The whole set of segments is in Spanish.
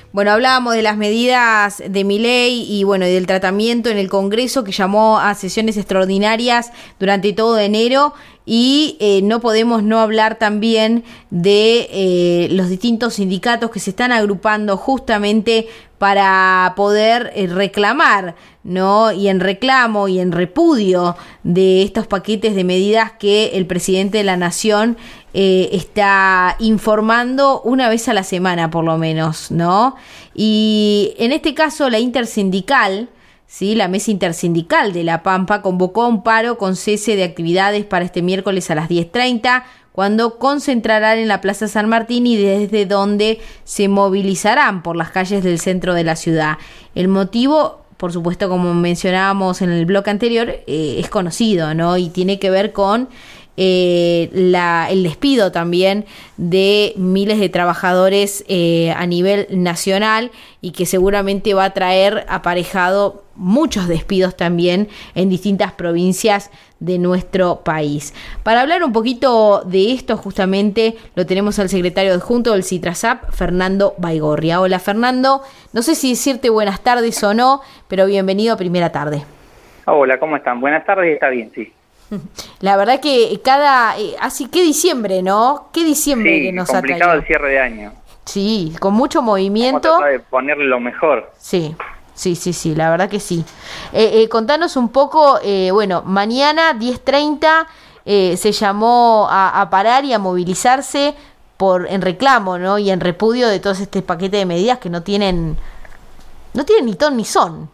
Bueno, hablábamos de las medidas de Milei y bueno, y del tratamiento en el Congreso, que llamó a sesiones extraordinarias durante todo enero, y no podemos no hablar también de los distintos sindicatos que se están agrupando justamente para poder reclamar, ¿no? Y en reclamo y en repudio de estos paquetes de medidas que el presidente de la Nación está informando una vez a la semana, por lo menos, ¿no? Y en este caso la intersindical, ¿sí? La mesa intersindical de La Pampa convocó a un paro con cese de actividades para este miércoles a las 10:30, cuando concentrarán en la Plaza San Martín y desde donde se movilizarán por las calles del centro de la ciudad. El motivo, por supuesto, como mencionábamos en el bloque anterior, es conocido, ¿no? Y tiene que ver con el despido también de miles de trabajadores a nivel nacional, y que seguramente va a traer aparejado muchos despidos también en distintas provincias de nuestro país. Para hablar un poquito de esto, justamente lo tenemos al secretario adjunto del CITRASAP, Fernando Baigorria. Hola, Fernando, no sé si decirte buenas tardes o no, pero bienvenido a Primera Tarde. Hola, ¿cómo están? Buenas tardes, está bien, sí. La verdad que así que diciembre, ¿no? Qué diciembre sí, que nos ha traído. Complicado el cierre de año. Sí, con mucho movimiento. Vamos a tratar de ponerle lo mejor. Sí, la verdad que sí. Contanos un poco, bueno, mañana 10:30 se llamó a parar y a movilizarse en reclamo, ¿no? Y en repudio de todo este paquete de medidas que no tienen ni ton ni son.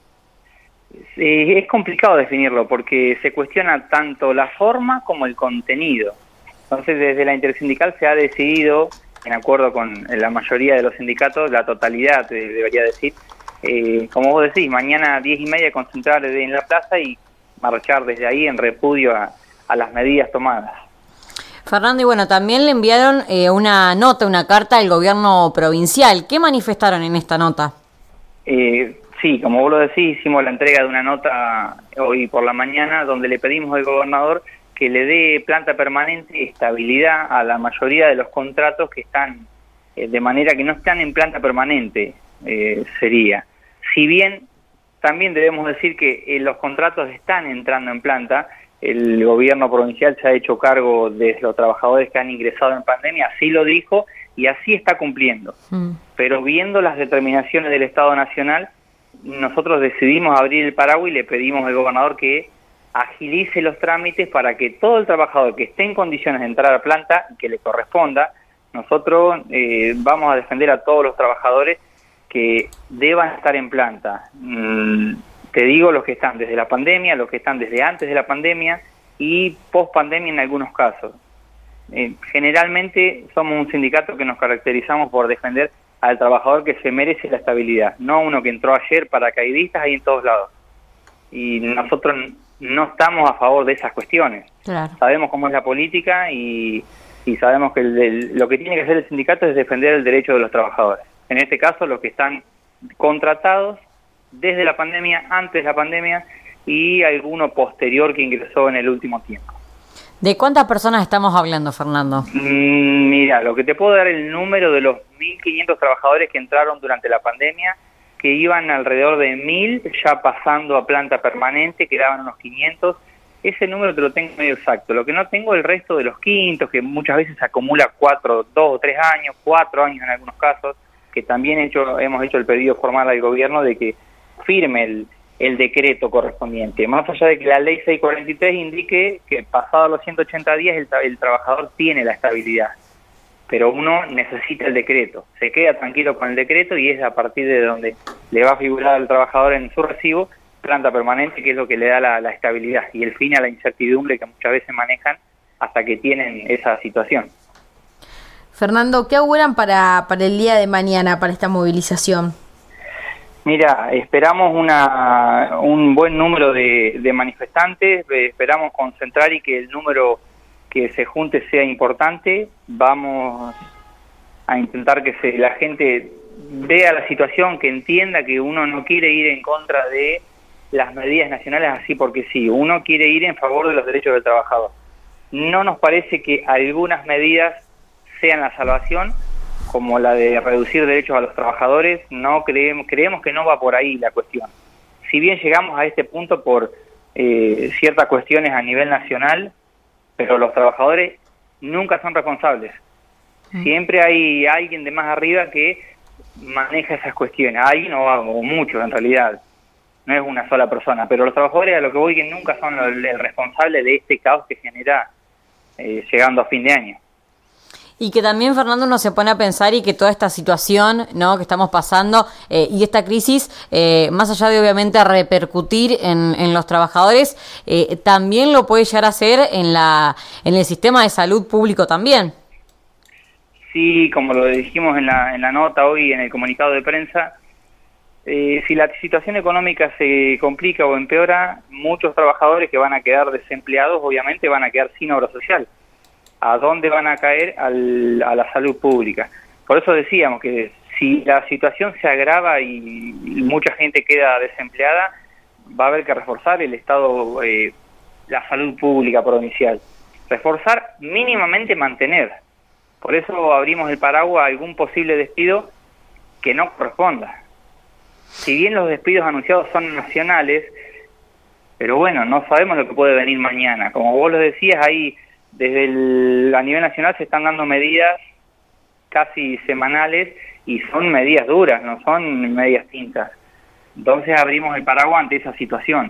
Es complicado definirlo porque se cuestiona tanto la forma como el contenido. Entonces, desde la intersindical se ha decidido, en acuerdo con la mayoría de los sindicatos, la totalidad, debería decir, como vos decís, mañana a 10:30 concentrar en la plaza y marchar desde ahí en repudio a las medidas tomadas. Fernando, y bueno, también le enviaron una carta al gobierno provincial. ¿Qué manifestaron en esta nota? Sí, como vos lo decís, hicimos la entrega de una nota hoy por la mañana donde le pedimos al gobernador que le dé planta permanente y estabilidad a la mayoría de los contratos que están, de manera que no están en planta permanente, sería. Si bien también debemos decir que los contratos están entrando en planta, el gobierno provincial se ha hecho cargo de los trabajadores que han ingresado en pandemia, así lo dijo y así está cumpliendo. Pero viendo las determinaciones del Estado Nacional, nosotros decidimos abrir el paraguas y le pedimos al gobernador que agilice los trámites para que todo el trabajador que esté en condiciones de entrar a planta y que le corresponda, nosotros vamos a defender a todos los trabajadores que deban estar en planta. Te digo, los que están desde la pandemia, los que están desde antes de la pandemia y post pandemia en algunos casos. Generalmente somos un sindicato que nos caracterizamos por defender al trabajador que se merece la estabilidad, no uno que entró ayer paracaidistas ahí en todos lados. Y nosotros no estamos a favor de esas cuestiones. Claro. Sabemos cómo es la política y sabemos que lo que tiene que hacer el sindicato es defender el derecho de los trabajadores. En este caso, los que están contratados desde la pandemia, antes de la pandemia y alguno posterior que ingresó en el último tiempo. ¿De cuántas personas estamos hablando, Fernando? Mira, lo que te puedo dar el número de los 1.500 trabajadores que entraron durante la pandemia, que iban alrededor de 1.000, ya pasando a planta permanente, quedaban unos 500. Ese número te lo tengo medio exacto. Lo que no tengo el resto de los quintos, que muchas veces se acumula 2 o 3 años, 4 años en algunos casos, que también hemos hecho el pedido formal al gobierno de que firme el decreto correspondiente. Más allá de que la ley 643 indique que pasados los 180 días el trabajador tiene la estabilidad, pero uno necesita el decreto, se queda tranquilo con el decreto y es a partir de donde le va a figurar al trabajador en su recibo planta permanente, que es lo que le da la estabilidad y el fin a la incertidumbre que muchas veces manejan hasta que tienen esa situación. Fernando, ¿qué auguran para el día de mañana, para esta movilización? Mira, esperamos un buen número de manifestantes, esperamos concentrar y que el número que se junte sea importante. Vamos a intentar que la gente vea la situación, que entienda que uno no quiere ir en contra de las medidas nacionales así porque sí, uno quiere ir en favor de los derechos del trabajador. No nos parece que algunas medidas sean la salvación, como la de reducir derechos a los trabajadores, no creemos que no va por ahí la cuestión. Si bien llegamos a este punto por ciertas cuestiones a nivel nacional, pero los trabajadores nunca son responsables. Siempre hay alguien de más arriba que maneja esas cuestiones, alguien o muchos en realidad, no es una sola persona, pero los trabajadores, a lo que voy, que nunca son el responsable de este caos que genera llegando a fin de año. Y que también, Fernando, uno se pone a pensar y que toda esta situación, ¿no?, que estamos pasando y esta crisis, más allá de obviamente repercutir en los trabajadores, también lo puede llegar a hacer en el sistema de salud público también. Sí, como lo dijimos en la nota hoy, en el comunicado de prensa, si la situación económica se complica o empeora, muchos trabajadores que van a quedar desempleados, obviamente van a quedar sin obra social. ¿A dónde van a caer? A la salud pública. Por eso decíamos que si la situación se agrava y mucha gente queda desempleada, va a haber que reforzar el Estado, la salud pública provincial. Reforzar, mínimamente mantener. Por eso abrimos el paraguas a algún posible despido que no corresponda. Si bien los despidos anunciados son nacionales, pero bueno, no sabemos lo que puede venir mañana. Como vos lo decías, ahí a nivel nacional se están dando medidas casi semanales y son medidas duras, no son medidas tintas. Entonces abrimos el paraguas ante esa situación.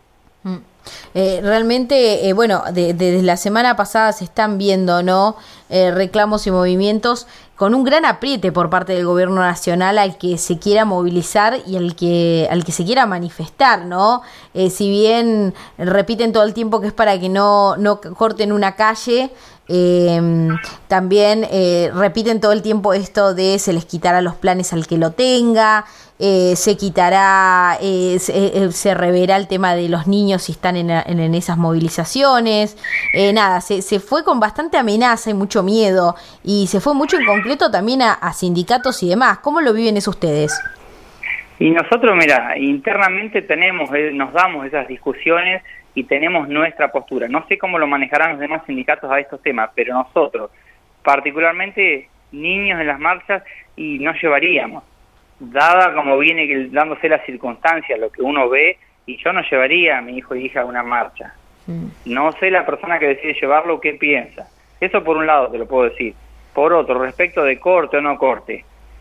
Realmente, bueno, desde la semana pasada se están viendo, ¿no?, reclamos y movimientos con un gran apriete por parte del gobierno nacional al que se quiera movilizar y al que se quiera manifestar, ¿no? Si bien repiten todo el tiempo que es para que no corten una calle, también repiten todo el tiempo esto de se les quitará los planes al que lo tenga, se quitará, se reverá el tema de los niños si están en esas movilizaciones. Nada, se fue con bastante amenaza y mucho miedo, y se fue mucho en concreto también a sindicatos y demás. ¿Cómo lo viven eso ustedes? Y nosotros, mira, internamente nos damos esas discusiones y tenemos nuestra postura. No sé cómo lo manejarán los demás sindicatos a estos temas, pero nosotros, particularmente niños en las marchas, y nos llevaríamos, dada como viene dándose las circunstancias, lo que uno ve, y yo no llevaría a mi hijo y hija a una marcha. No sé la persona que decide llevarlo qué piensa. Eso por un lado te lo puedo decir. Por otro, respecto de corte o no corte,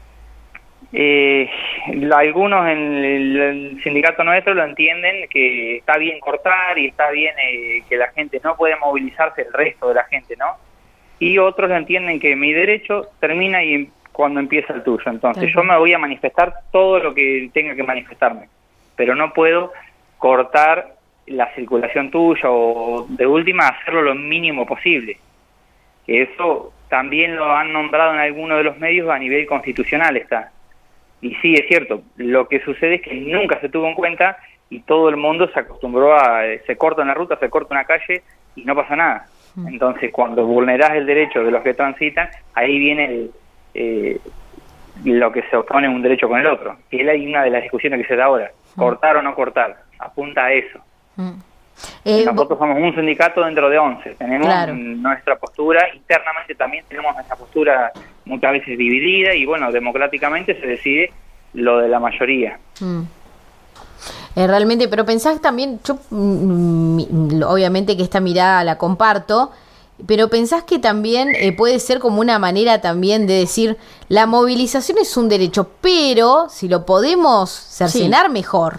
algunos en el sindicato nuestro lo entienden que está bien cortar y está bien que la gente no puede movilizarse, el resto de la gente, ¿no? Y otros entienden que mi derecho termina y cuando empieza el tuyo. Entonces yo me voy a manifestar todo lo que tenga que manifestarme, pero no puedo cortar la circulación tuya o de última hacerlo lo mínimo posible. Eso también lo han nombrado en algunos de los medios a nivel constitucional está. Y sí, es cierto, lo que sucede es que nunca se tuvo en cuenta y todo el mundo se acostumbró se corta una ruta, se corta una calle y no pasa nada. Entonces, cuando vulnerás el derecho de los que transitan, ahí viene lo que se opone un derecho con el otro. Y es una de las discusiones que se da ahora, cortar o no cortar, apunta a eso. Nosotros somos un sindicato dentro de 11, tenemos nuestra postura, internamente también tenemos nuestra postura muchas veces dividida y bueno, democráticamente se decide lo de la mayoría. Realmente, pero pensás también, yo obviamente que esta mirada la comparto, pero pensás que también puede ser como una manera también de decir, la movilización es un derecho, pero si lo podemos cercenar mejor.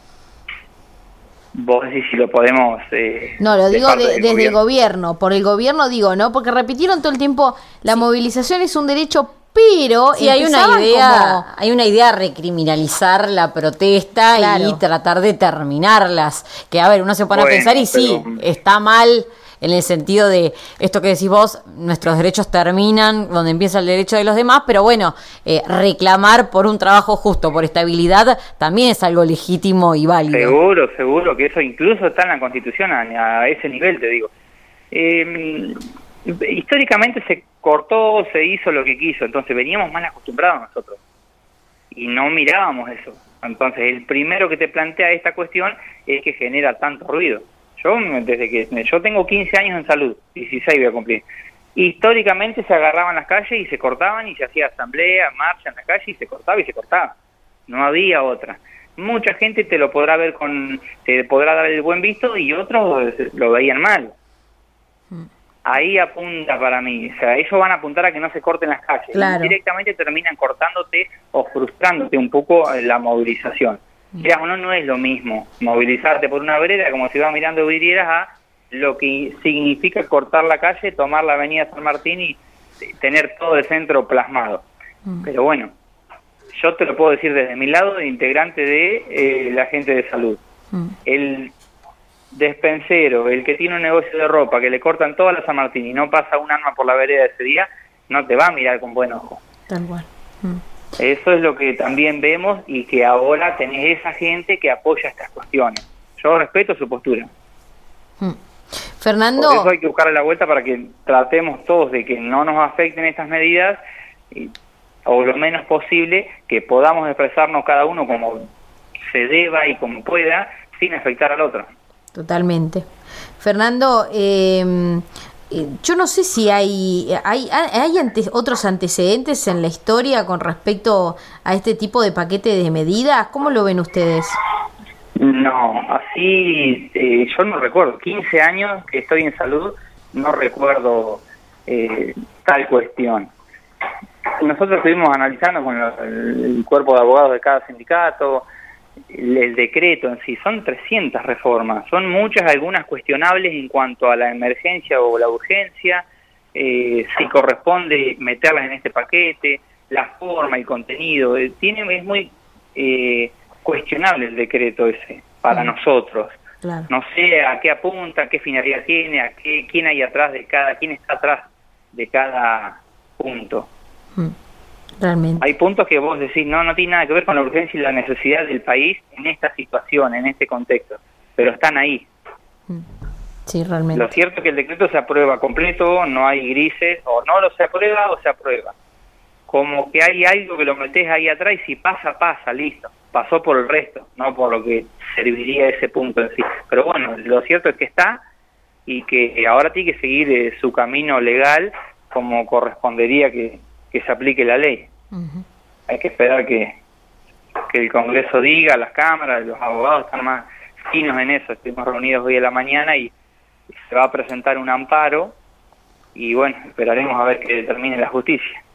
Vos decís si lo podemos... no, lo digo desde el gobierno, por el gobierno digo, ¿no? Porque repitieron todo el tiempo, la movilización es un derecho, pero... Sí, hay una idea de recriminalizar la protesta y tratar de terminarlas. Que, a ver, uno se pone a pensar y sí, está mal en el sentido de esto que decís vos, nuestros derechos terminan donde empieza el derecho de los demás, pero bueno, reclamar por un trabajo justo, por estabilidad, también es algo legítimo y válido. Seguro que eso incluso está en la Constitución a ese nivel, te digo. Históricamente se cortó, se hizo lo que quiso, entonces veníamos mal acostumbrados nosotros y no mirábamos eso. Entonces el primero que te plantea esta cuestión es que genera tanto ruido. Yo, desde que yo tengo 15 años en salud, 16 voy a cumplir, Históricamente se agarraban las calles y se cortaban y se hacía asamblea, marcha en la calle y se cortaba y se cortaba. No había otra. Mucha gente te lo podrá ver te podrá dar el buen visto y otros lo veían mal. Ahí apunta para mí, o sea, ellos van a apuntar a que no se corten las calles. Claro. Y directamente terminan cortándote o frustrándote un poco la movilización. Quieras o no, no es lo mismo movilizarte por una vereda como si vas mirando vidrieras a lo que significa cortar la calle, tomar la avenida San Martín y tener todo el centro plasmado. Pero bueno, yo te lo puedo decir desde mi lado de integrante de la gente de salud. El despensero, el que tiene un negocio de ropa, que le cortan toda la San Martín y no pasa un arma por la vereda ese día, no te va a mirar con buen ojo. Tal cual. Eso es lo que también vemos y que ahora tenés esa gente que apoya estas cuestiones. Yo respeto su postura. Fernando... Por eso hay que buscarle la vuelta para que tratemos todos de que no nos afecten estas medidas o lo menos posible, que podamos expresarnos cada uno como se deba y como pueda, sin afectar al otro. Totalmente. Fernando, yo no sé si hay otros antecedentes en la historia con respecto a este tipo de paquete de medidas. ¿Cómo lo ven ustedes? No, así yo no recuerdo. 15 años que estoy en salud, no recuerdo tal cuestión. Nosotros estuvimos analizando con el cuerpo de abogados de cada sindicato, el decreto en sí, son 300 reformas, son muchas, algunas cuestionables en cuanto a la emergencia o la urgencia, si corresponde meterlas en este paquete, la forma, el contenido, es muy cuestionable el decreto ese para nosotros. Claro. No sé a qué apunta, qué finalidad tiene, quién hay atrás de quién está atrás de cada punto. Realmente. Hay puntos que vos decís, no tiene nada que ver con la urgencia y la necesidad del país en esta situación, en este contexto, pero están ahí. Sí, realmente. Lo cierto es que el decreto se aprueba completo, no hay grises, o no lo se aprueba o se aprueba. Como que hay algo que lo metés ahí atrás y si pasa, listo. Pasó por el resto, no por lo que serviría ese punto en sí. Pero bueno, lo cierto es que está y que ahora tiene que seguir su camino legal como correspondería que se aplique la ley. Hay que esperar que el Congreso diga, las cámaras, los abogados están más finos en eso. Estuvimos reunidos hoy a la mañana y se va a presentar un amparo y bueno, esperaremos a ver que determine la justicia.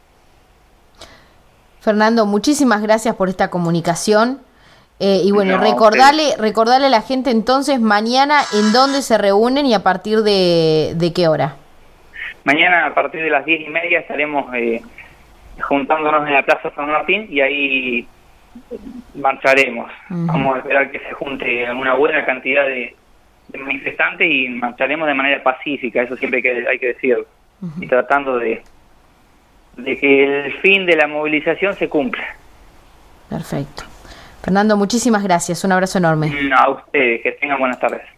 Fernando, muchísimas gracias por esta comunicación y bueno, recordarle a la gente entonces mañana en dónde se reúnen y a partir de qué hora. Mañana a partir de las 10:30 estaremos juntándonos en la Plaza San Martín y ahí marcharemos. Vamos a esperar que se junte una buena cantidad de manifestantes y marcharemos de manera pacífica, eso siempre hay que decirlo, y tratando de que el fin de la movilización se cumpla. Perfecto. Fernando, muchísimas gracias, un abrazo enorme. A ustedes, que tengan buenas tardes.